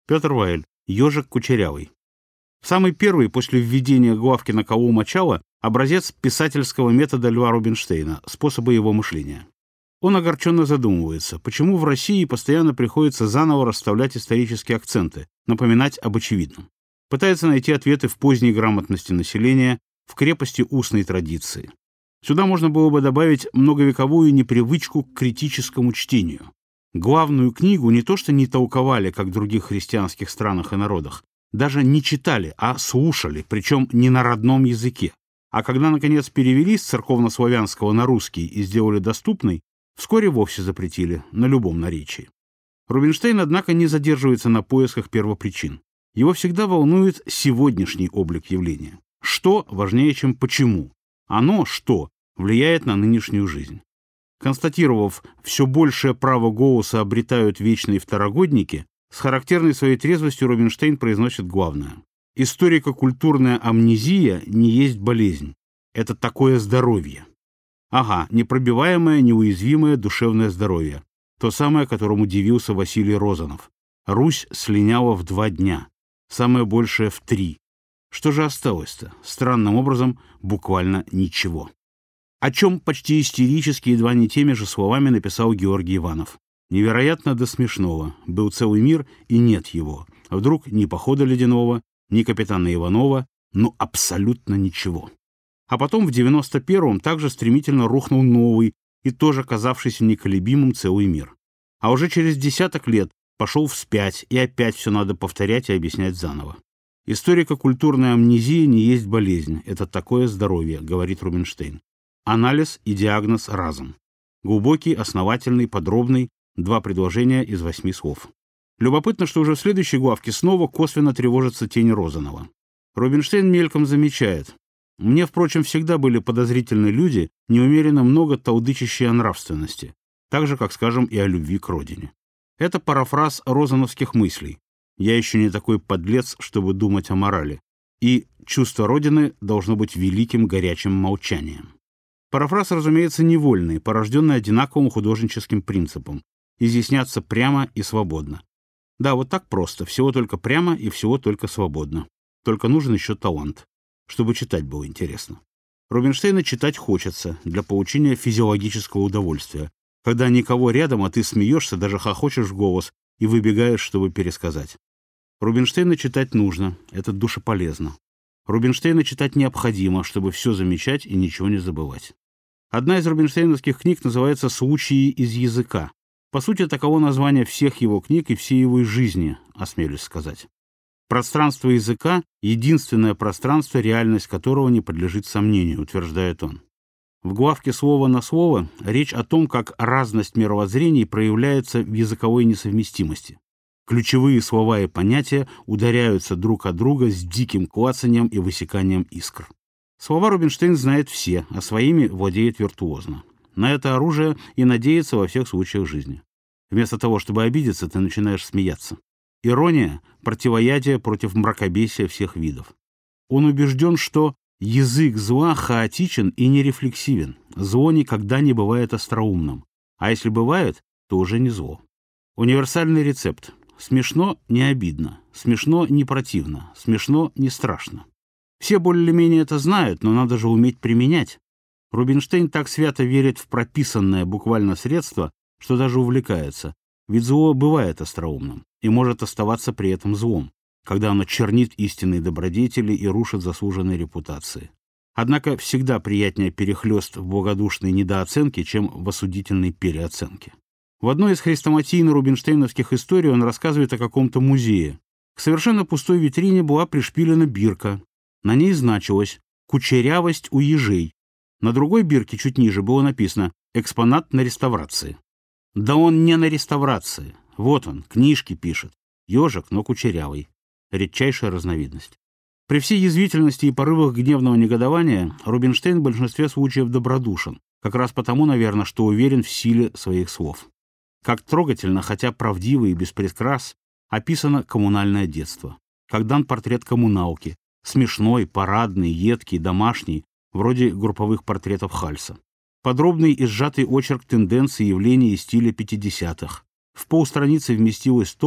Петр Вайль. Ежик кучерявый. Самый первый после введения главки на колу мочала образец писательского метода Льва Рубинштейна, способа его мышления. Он огорченно задумывается, почему в России постоянно приходится заново расставлять исторические акценты, напоминать об очевидном. Пытается найти ответы в поздней грамотности населения, в крепости устной традиции. Сюда можно было бы добавить многовековую непривычку к критическому чтению. Главную книгу не то что не толковали, как в других христианских странах и народах, даже не читали, а слушали, причем не на родном языке. А когда, наконец, перевели с церковнославянского на русский и сделали доступный, вскоре вовсе запретили на любом наречии. Рубинштейн, однако, не задерживается на поисках первопричин. Его всегда волнует сегодняшний облик явления. Что важнее, чем почему? Оно, что, влияет на нынешнюю жизнь. Констатировав, все большее право голоса обретают вечные второгодники, с характерной своей трезвостью Рубинштейн произносит главное. Историко-культурная амнезия не есть болезнь. Это такое здоровье. Ага, непробиваемое, неуязвимое душевное здоровье. То самое, которому дивился Василий Розанов. Русь слиняла в 2 дня. Самое большее в 3. Что же осталось-то? Странным образом, буквально ничего. О чем почти истерически, едва не теми же словами написал Георгий Иванов. Невероятно до смешного. Был целый мир, и нет его. Вдруг ни похода ледяного, ни капитана Иванова, ну абсолютно ничего. А потом в 91-м также стремительно рухнул новый и тоже казавшийся неколебимым целый мир. А уже через десяток лет пошел вспять, и опять все надо повторять и объяснять заново. Историко-культурная амнезия не есть болезнь, это такое здоровье, говорит Рубинштейн. Анализ и диагноз разом. Глубокий, основательный, подробный, 2 предложения из 8 слов. Любопытно, что уже в следующей главке снова косвенно тревожится тень Розанова. Рубинштейн мельком замечает. Мне, впрочем, всегда были подозрительны люди, неумеренно много толдычащие о нравственности, так же, как, скажем, и о любви к родине. Это парафраз розановских мыслей. Я еще не такой подлец, чтобы думать о морали. И чувство родины должно быть великим горячим молчанием. Парафраз, разумеется, невольный, порожденный одинаковым художническим принципом. Изъясняться прямо и свободно. Да, вот так просто. Всего только прямо и всего только свободно. Только нужен еще талант, чтобы читать было интересно. Рубинштейна читать хочется для получения физиологического удовольствия. Когда никого рядом, а ты смеешься, даже хохочешь в голос и выбегаешь, чтобы пересказать. Рубинштейна читать нужно, это душеполезно. Рубинштейна читать необходимо, чтобы все замечать и ничего не забывать. Одна из рубинштейновских книг называется «Случаи из языка». По сути, таково название всех его книг и всей его жизни, осмелюсь сказать. Пространство языка — единственное пространство, реальность которого не подлежит сомнению, утверждает он. В главке «Слово на слово» речь о том, как разность мировоззрений проявляется в языковой несовместимости. Ключевые слова и понятия ударяются друг от друга с диким клацанием и высеканием искр. Слова Рубинштейн знает все, а своими владеет виртуозно. На это оружие и надеется во всех случаях жизни. Вместо того, чтобы обидеться, ты начинаешь смеяться. Ирония — противоядие против мракобесия всех видов. Он убежден, что язык зла хаотичен и нерефлексивен. Зло никогда не бывает остроумным. А если бывает, то уже не зло. Универсальный рецепт. Смешно — не обидно. Смешно — не противно. Смешно — не страшно. Все более-менее это знают, но надо же уметь применять. Рубинштейн так свято верит в прописанное буквально средство, что даже увлекается. Ведь зло бывает остроумным и может оставаться при этом злом, когда оно чернит истинные добродетели и рушит заслуженные репутации. Однако всегда приятнее перехлёст в благодушной недооценке, чем в осудительной переоценке. В одной из хрестоматийно-рубинштейновских историй он рассказывает о каком-то музее. К совершенно пустой витрине была пришпилена бирка. На ней значилось «Кучерявость у ежей». На другой бирке чуть ниже было написано «Экспонат на реставрации». Да он не на реставрации. Вот он, книжки пишет. Ежик, но кучерявый. Редчайшая разновидность. При всей язвительности и порывах гневного негодования Рубинштейн в большинстве случаев добродушен, как раз потому, наверное, что уверен в силе своих слов. Как трогательно, хотя правдиво и без прикрас, описано коммунальное детство. Как дан портрет коммуналки, смешной, парадный, едкий, домашний, вроде групповых портретов Хальса. Подробный и сжатый очерк тенденций, явлений и стиля 50-х. В полстраницы вместилось то,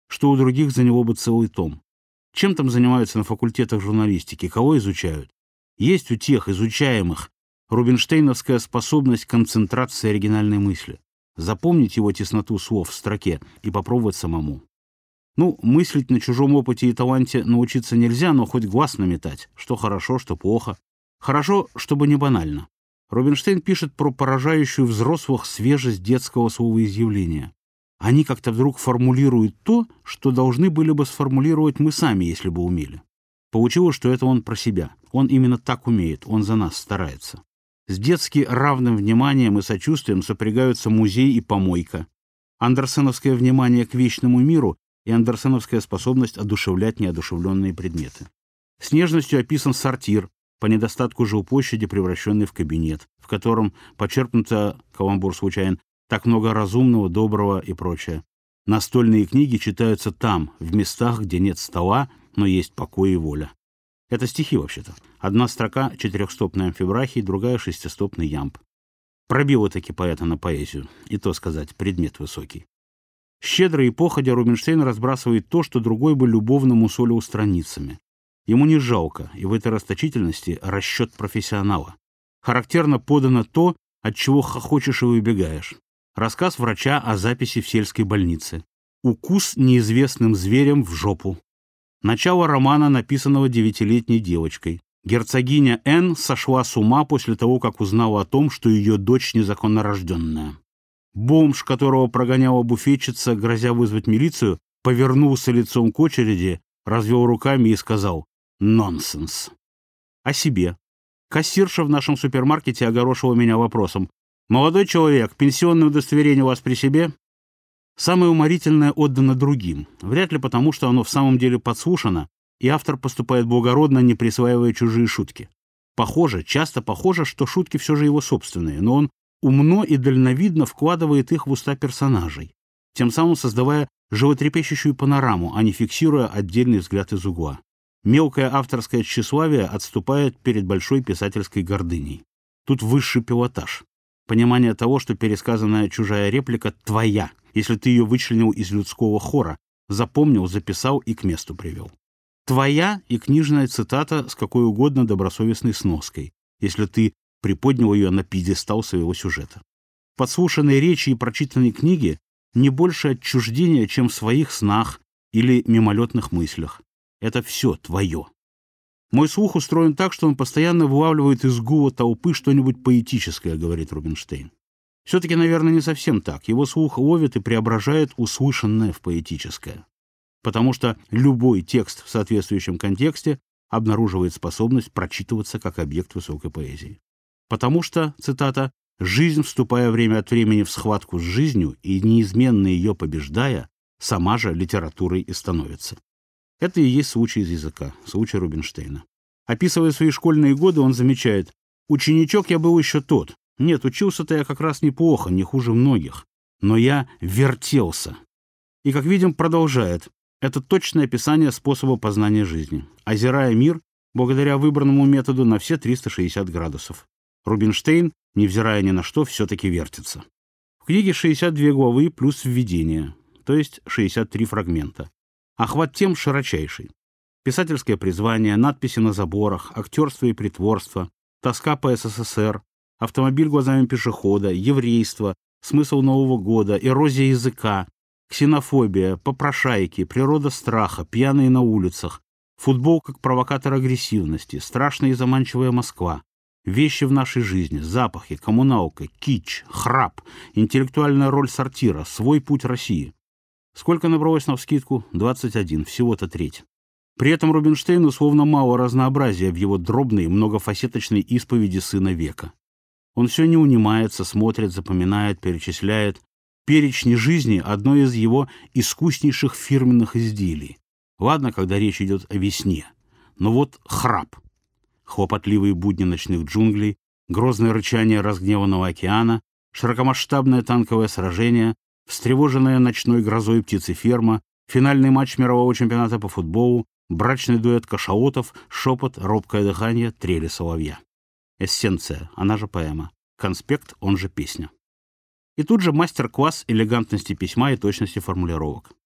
что у других за него бы целый том. Чем там занимаются на факультетах журналистики, кого изучают? Есть у тех изучаемых рубинштейновская способность концентрации оригинальной мысли. Запомнить его тесноту слов в строке и попробовать самому. Ну, мыслить на чужом опыте и таланте научиться нельзя, но хоть глаз наметать, что хорошо, что плохо. Хорошо, чтобы не банально. Рубинштейн пишет про поражающую взрослых свежесть детского словоизъявления. Они как-то вдруг формулируют то, что должны были бы сформулировать мы сами, если бы умели. Получилось, что это он про себя. Он именно так умеет, он за нас старается. С детски равным вниманием и сочувствием сопрягаются музей и помойка. Андерсеновское внимание к вечному миру и андерсеновская способность одушевлять неодушевленные предметы. С нежностью описан сортир, по недостатку жилплощади превращенный в кабинет, в котором почерпнуто, каламбур случайен, так много разумного, доброго и прочее. Настольные книги читаются там, в местах, где нет стола, но есть покой и воля. Это стихи, вообще-то. Одна строка — четырехстопный амфибрахий, другая — шестистопный ямб. Пробило-таки поэта на поэзию, и то сказать, предмет высокий. Щедро и походя Рубинштейн разбрасывает то, что другой бы любовно мусолил страницами. Ему не жалко, и в этой расточительности расчет профессионала. Характерно подано то, от чего хохочешь и выбегаешь. Рассказ врача о записи в сельской больнице. Укус неизвестным зверем в жопу. Начало романа, написанного 9-летней девочкой. Герцогиня Н. сошла с ума после того, как узнала о том, что ее дочь незаконнорожденная. Бомж, которого прогоняла буфетчица, грозя вызвать милицию, повернулся лицом к очереди, развел руками и сказал «Нонсенс». О себе. Кассирша в нашем супермаркете огорошила меня вопросом: «Молодой человек, пенсионное удостоверение у вас при себе?» Самое уморительное отдано другим, вряд ли потому, что оно в самом деле подслушано, и автор поступает благородно, не присваивая чужие шутки. Похоже, часто похоже, что шутки все же его собственные, но он умно и дальновидно вкладывает их в уста персонажей, тем самым создавая животрепещущую панораму, а не фиксируя отдельный взгляд из угла. Мелкое авторское тщеславие отступает перед большой писательской гордыней. Тут высший пилотаж. Понимание того, что пересказанная чужая реплика твоя, если ты ее вычленил из людского хора, запомнил, записал и к месту привел. Твоя и книжная цитата с какой угодно добросовестной сноской, если ты приподнял ее на пьедестал своего сюжета. В подслушанной речи и прочитанной книге не больше отчуждения, чем в своих снах или мимолетных мыслях. Это все твое. Мой слух устроен так, что он постоянно вылавливает из гула толпы что-нибудь поэтическое, говорит Рубинштейн. Все-таки, наверное, не совсем так. Его слух ловит и преображает услышанное в поэтическое. Потому что любой текст в соответствующем контексте обнаруживает способность прочитываться как объект высокой поэзии. Потому что, цитата, «жизнь, вступая время от времени в схватку с жизнью и неизменно ее побеждая, сама же литературой и становится». Это и есть случай из языка, случай Рубинштейна. Описывая свои школьные годы, он замечает: «Ученичок я был еще тот. Нет, учился-то я как раз неплохо, не хуже многих. Но я вертелся». И, как видим, продолжает. Это точное описание способа познания жизни, озирая мир, благодаря выбранному методу, на все 360 градусов. Рубинштейн, невзирая ни на что, все-таки вертится. В книге 62 главы плюс введение, то есть 63 фрагмента. Охват тем широчайший. Писательское призвание, надписи на заборах, актерство и притворство, тоска по СССР, автомобиль глазами пешехода, еврейство, смысл Нового года, эрозия языка, ксенофобия, попрошайки, природа страха, пьяные на улицах, футбол как провокатор агрессивности, страшная и заманчивая Москва, вещи в нашей жизни, запахи, коммуналка, кич, храп, интеллектуальная роль сортира, свой путь России. Сколько набралось навскидку? 21, всего-то треть. При этом Рубинштейну словно мало разнообразия в его дробной, многофасеточной исповеди сына века. Он все не унимается, смотрит, запоминает, перечисляет. Перечни жизни — одно из его искуснейших фирменных изделий. Ладно, когда речь идет о весне. Но вот храп. Хлопотливые будни ночных джунглей, грозное рычание разгневанного океана, широкомасштабное танковое сражение, встревоженная ночной грозой птицеферма, финальный матч мирового чемпионата по футболу, брачный дуэт кашаотов, шепот, робкое дыхание, трели соловья. Эссенция, она же поэма. Конспект, он же песня. И тут же мастер-класс элегантности письма и точности формулировок.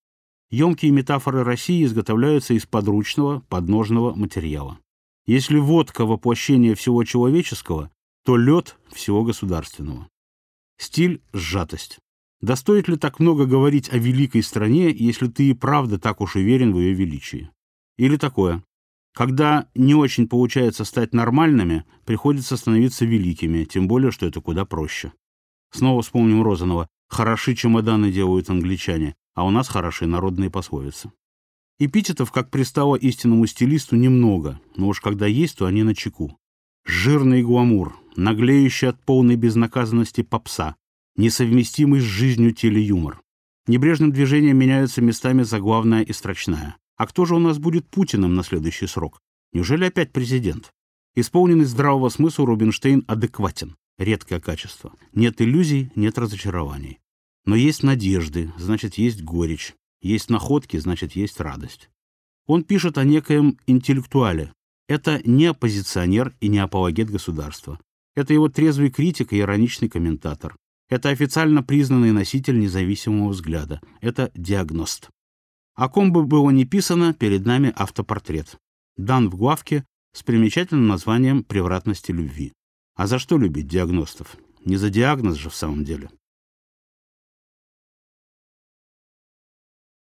Емкие метафоры России изготовляются из подручного, подножного материала. Если водка – воплощение всего человеческого, то лед – всего государственного. Стиль – сжатость. Да стоит ли так много говорить о великой стране, если ты и правда так уж уверен в ее величии? Или такое. Когда не очень получается стать нормальными, приходится становиться великими, тем более, что это куда проще. Снова вспомним Розанова. «Хороши чемоданы делают англичане, а у нас хороши народные пословицы». Эпитетов, как пристало истинному стилисту, немного, но уж когда есть, то они начеку. Жирный гламур, наглеющий от полной безнаказанности попса, несовместимый с жизнью телеюмор. Небрежным движением меняются местами заглавная и строчная. А кто же у нас будет Путиным на следующий срок? Неужели опять президент? Исполненный здравого смысла Рубинштейн адекватен. Редкое качество. Нет иллюзий, нет разочарований. Но есть надежды, значит, есть горечь. Есть находки, значит, есть радость. Он пишет о некоем интеллектуале. Это не оппозиционер и не апологет государства. Это его трезвый критик и ироничный комментатор. Это официально признанный носитель независимого взгляда. Это диагност. О ком бы было ни писано, перед нами автопортрет. Дан в главке с примечательным названием «Превратности любви». А за что любить диагностов? Не за диагноз же в самом деле.